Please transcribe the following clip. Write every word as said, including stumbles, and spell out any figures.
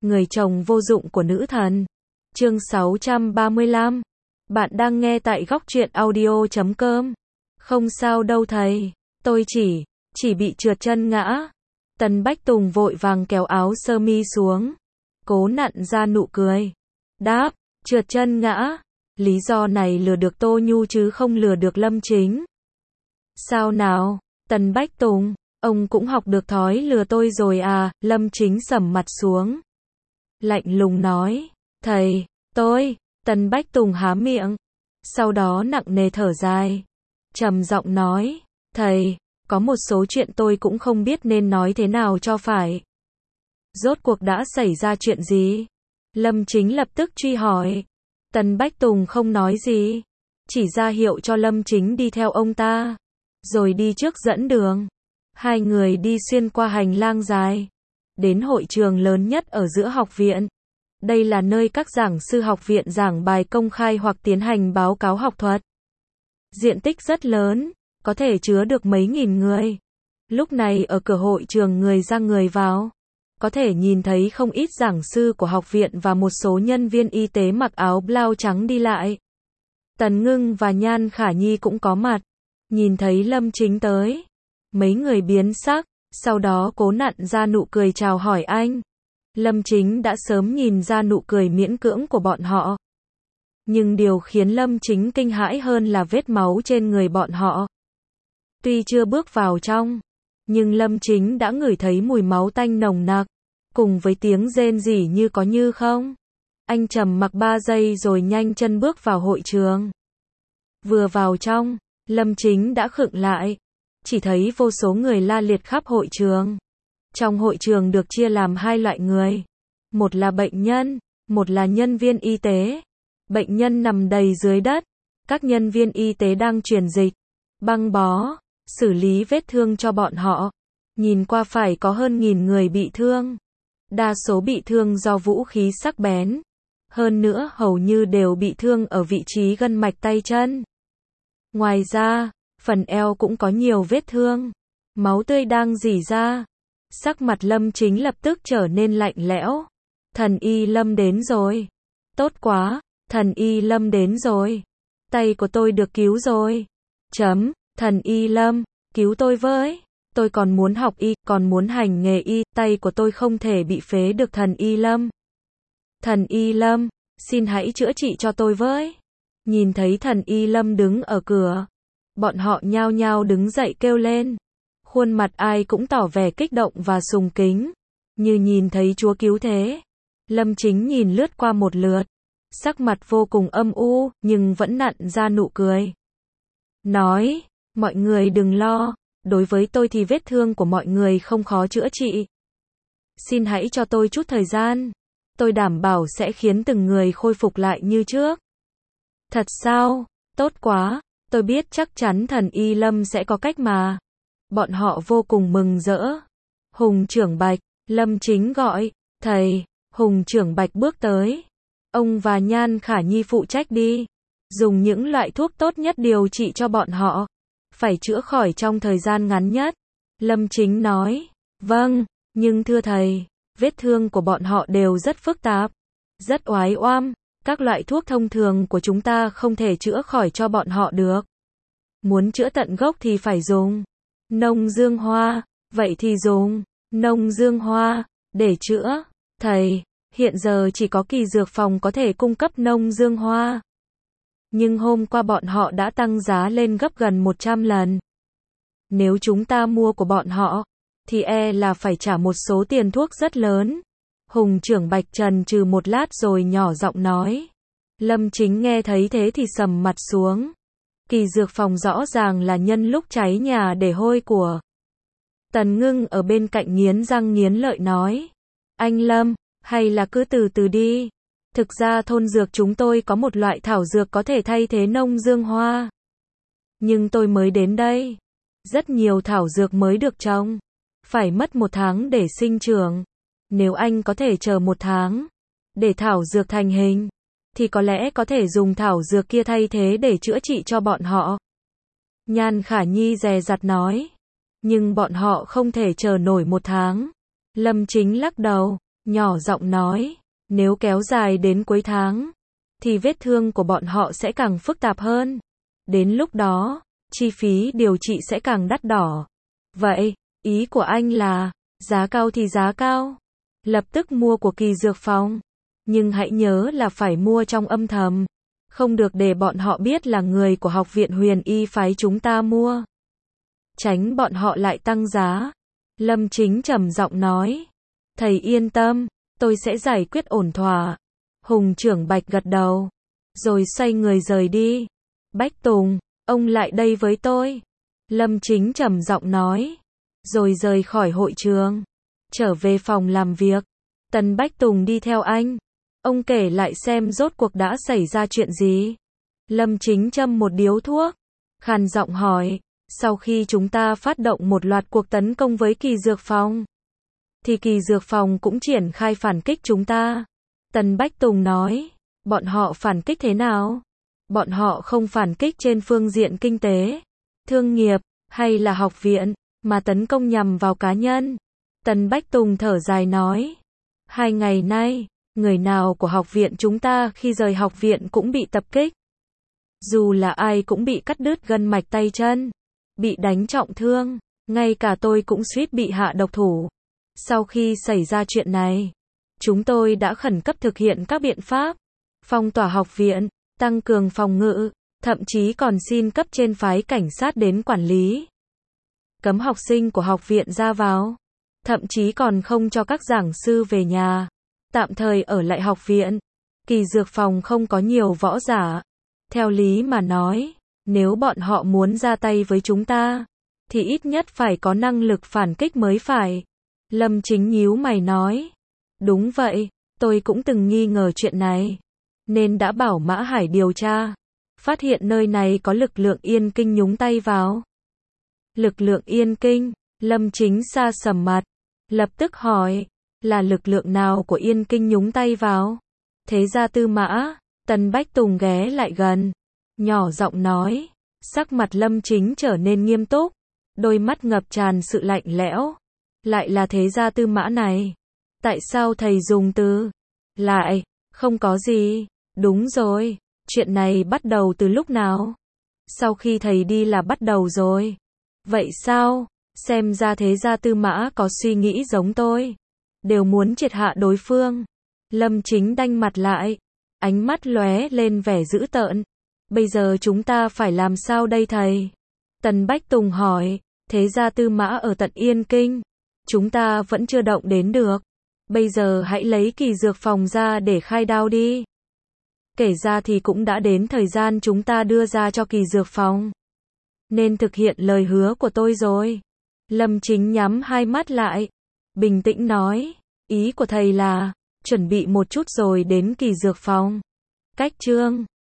Người chồng vô dụng của nữ thần. Chương sáu trăm ba mươi lăm. Bạn đang nghe tại góc truyện audio chấm com. Không sao đâu thầy, tôi chỉ, chỉ bị trượt chân ngã. Tần Bách Tùng vội vàng kéo áo sơ mi xuống, cố nặn ra nụ cười. Đáp, trượt chân ngã. Lý do này lừa được Tô Nhu chứ không lừa được Lâm Chính. Sao nào, Tần Bách Tùng, ông cũng học được thói lừa tôi rồi à? Lâm Chính sầm mặt xuống, lạnh lùng nói, thầy, tôi, Tần Bách Tùng há miệng, sau đó nặng nề thở dài, trầm giọng nói, thầy, có một số chuyện tôi cũng không biết nên nói thế nào cho phải. Rốt cuộc đã xảy ra chuyện gì? Lâm Chính lập tức truy hỏi. Tần Bách Tùng không nói gì, chỉ ra hiệu cho Lâm Chính đi theo ông ta, rồi đi trước dẫn đường. Hai người đi xuyên qua hành lang dài, đến hội trường lớn nhất ở giữa học viện. Đây là nơi các giảng sư học viện giảng bài công khai hoặc tiến hành báo cáo học thuật. Diện tích rất lớn, có thể chứa được mấy nghìn người. Lúc này ở cửa hội trường người ra người vào, có thể nhìn thấy không ít giảng sư của học viện và một số nhân viên y tế mặc áo blau trắng đi lại. Tần Ngưng và Nhan Khả Nhi cũng có mặt. Nhìn thấy Lâm Chính tới, mấy người biến sắc, sau đó cố nặn ra nụ cười chào hỏi anh. Lâm Chính đã sớm nhìn ra nụ cười miễn cưỡng của bọn họ. Nhưng điều khiến Lâm Chính kinh hãi hơn là vết máu trên người bọn họ. Tuy chưa bước vào trong, nhưng Lâm Chính đã ngửi thấy mùi máu tanh nồng nặc, cùng với tiếng rên rỉ như có như không. Anh trầm mặc ba giây rồi nhanh chân bước vào hội trường. Vừa vào trong, Lâm Chính đã khựng lại, chỉ thấy vô số người la liệt khắp hội trường. Trong hội trường được chia làm hai loại người, một là bệnh nhân, một là nhân viên y tế. Bệnh nhân nằm đầy dưới đất, các nhân viên y tế đang truyền dịch, băng bó, xử lý vết thương cho bọn họ. Nhìn qua phải có hơn nghìn người bị thương, đa số bị thương do vũ khí sắc bén, hơn nữa hầu như đều bị thương ở vị trí gân mạch tay chân. Ngoài ra, phần eo cũng có nhiều vết thương, máu tươi đang rỉ ra. Sắc mặt Lâm Chính lập tức trở nên lạnh lẽo. Thần y Lâm đến rồi. Tốt quá, thần y Lâm đến rồi. Tay của tôi được cứu rồi. Chấm, thần y Lâm, cứu tôi với. Tôi còn muốn học y, còn muốn hành nghề y, tay của tôi không thể bị phế được thần y Lâm. Thần y Lâm, xin hãy chữa trị cho tôi với. Nhìn thấy thần y Lâm đứng ở cửa, bọn họ nhao nhao đứng dậy kêu lên. Khuôn mặt ai cũng tỏ vẻ kích động và sùng kính, như nhìn thấy Chúa cứu thế. Lâm Chính nhìn lướt qua một lượt, sắc mặt vô cùng âm u, nhưng vẫn nặn ra nụ cười. Nói, mọi người đừng lo, đối với tôi thì vết thương của mọi người không khó chữa trị. Xin hãy cho tôi chút thời gian, tôi đảm bảo sẽ khiến từng người khôi phục lại như trước. Thật sao? Tốt quá, tôi biết chắc chắn thần y Lâm sẽ có cách mà. Bọn họ vô cùng mừng rỡ. Hùng Trưởng Bạch, Lâm Chính gọi, thầy. Hùng Trưởng Bạch bước tới. Ông và Nhan Khả Nhi phụ trách đi. Dùng những loại thuốc tốt nhất điều trị cho bọn họ. Phải chữa khỏi trong thời gian ngắn nhất. Lâm Chính nói, vâng, nhưng thưa thầy, vết thương của bọn họ đều rất phức tạp, rất oái oăm. Các loại thuốc thông thường của chúng ta không thể chữa khỏi cho bọn họ được. Muốn chữa tận gốc thì phải dùng nông dương hoa, vậy thì dùng nông dương hoa để chữa. Thầy, hiện giờ chỉ có Kỳ Dược Phòng có thể cung cấp nông dương hoa. Nhưng hôm qua bọn họ đã tăng giá lên gấp gần một trăm lần. Nếu chúng ta mua của bọn họ, thì e là phải trả một số tiền thuốc rất lớn. Hùng Trưởng Bạch trần trừ một lát rồi nhỏ giọng nói. Lâm Chính nghe thấy thế thì sầm mặt xuống. Kỳ Dược Phòng rõ ràng là nhân lúc cháy nhà để hôi của. Tần Ngưng ở bên cạnh nghiến răng nghiến lợi nói. Anh Lâm, hay là cứ từ từ đi. Thực ra thôn dược chúng tôi có một loại thảo dược có thể thay thế nông dương hoa. Nhưng tôi mới đến đây. Rất nhiều thảo dược mới được trồng. Phải mất một tháng để sinh trưởng. Nếu anh có thể chờ một tháng, để thảo dược thành hình, thì có lẽ có thể dùng thảo dược kia thay thế để chữa trị cho bọn họ. Nhan Khả Nhi dè dặt nói. Nhưng bọn họ không thể chờ nổi một tháng. Lâm Chính lắc đầu. nhỏ giọng nói, nếu kéo dài đến cuối tháng, thì vết thương của bọn họ sẽ càng phức tạp hơn. Đến lúc đó, chi phí điều trị sẽ càng đắt đỏ. Vậy, ý của anh là, giá cao thì giá cao. Lập tức mua của Kỳ Dược Phòng. Nhưng hãy nhớ là phải mua trong âm thầm. Không được để bọn họ biết là người của Học viện Huyền Y phái chúng ta mua. Tránh bọn họ lại tăng giá. Lâm Chính trầm giọng nói. Thầy yên tâm, tôi sẽ giải quyết ổn thỏa. Hùng trưởng Bạch gật đầu. Rồi xoay người rời đi. Bách Tùng, ông lại đây với tôi. Lâm Chính trầm giọng nói. Rồi rời khỏi hội trường. Trở về phòng làm việc. Tần Bách Tùng đi theo anh. Ông kể lại xem rốt cuộc đã xảy ra chuyện gì. Lâm Chính châm một điếu thuốc. Khàn giọng hỏi. Sau khi chúng ta phát động một loạt cuộc tấn công với Kỳ Dược Phòng, thì Kỳ Dược Phòng cũng triển khai phản kích chúng ta. Tần Bách Tùng nói. Bọn họ phản kích thế nào? Bọn họ không phản kích trên phương diện kinh tế, thương nghiệp, hay là học viện, mà tấn công nhằm vào cá nhân. Tần Bách Tùng thở dài nói. Hai ngày nay, người nào của học viện chúng ta khi rời học viện cũng bị tập kích. Dù là ai cũng bị cắt đứt gân mạch tay chân, bị đánh trọng thương, ngay cả tôi cũng suýt bị hạ độc thủ. Sau khi xảy ra chuyện này, chúng tôi đã khẩn cấp thực hiện các biện pháp, phong tỏa học viện, tăng cường phòng ngự, thậm chí còn xin cấp trên phái cảnh sát đến quản lý. Cấm học sinh của học viện ra vào, thậm chí còn không cho các giảng sư về nhà, tạm thời ở lại học viện. Kỳ Dược Phòng không có nhiều võ giả. Theo lý mà nói, nếu bọn họ muốn ra tay với chúng ta, thì ít nhất phải có năng lực phản kích mới phải. Lâm Chính nhíu mày nói. Đúng vậy, tôi cũng từng nghi ngờ chuyện này, nên đã bảo Mã Hải điều tra. Phát hiện nơi này có lực lượng Yên Kinh nhúng tay vào. Lực lượng Yên Kinh? Lâm Chính sa sầm mặt, lập tức hỏi, là lực lượng nào của Yên Kinh nhúng tay vào? Thế gia Tư Mã. Tần Bách Tùng ghé lại gần, nhỏ giọng nói. Sắc mặt Lâm Chính trở nên nghiêm túc, đôi mắt ngập tràn sự lạnh lẽo. Lại là thế gia Tư Mã này. Tại sao thầy dùng từ lại? Không có gì. Đúng rồi, chuyện này bắt đầu từ lúc nào? Sau khi thầy đi là bắt đầu rồi. Vậy sao? Xem ra thế gia Tư Mã có suy nghĩ giống tôi, đều muốn triệt hạ đối phương. Lâm Chính đanh mặt lại, ánh mắt lóe lên vẻ dữ tợn. Bây giờ chúng ta phải làm sao đây thầy? Tần Bách Tùng hỏi. Thế gia Tư Mã ở tận Yên Kinh, chúng ta vẫn chưa động đến được. Bây giờ hãy lấy Kỳ Dược Phòng ra để khai đao đi. Kể ra thì cũng đã đến thời gian chúng ta đưa ra cho Kỳ Dược Phòng, nên thực hiện lời hứa của tôi rồi. Lâm Chính nhắm hai mắt lại, bình tĩnh nói. Ý của thầy là chuẩn bị một chút rồi đến Kỳ Dược Phòng. Cách chương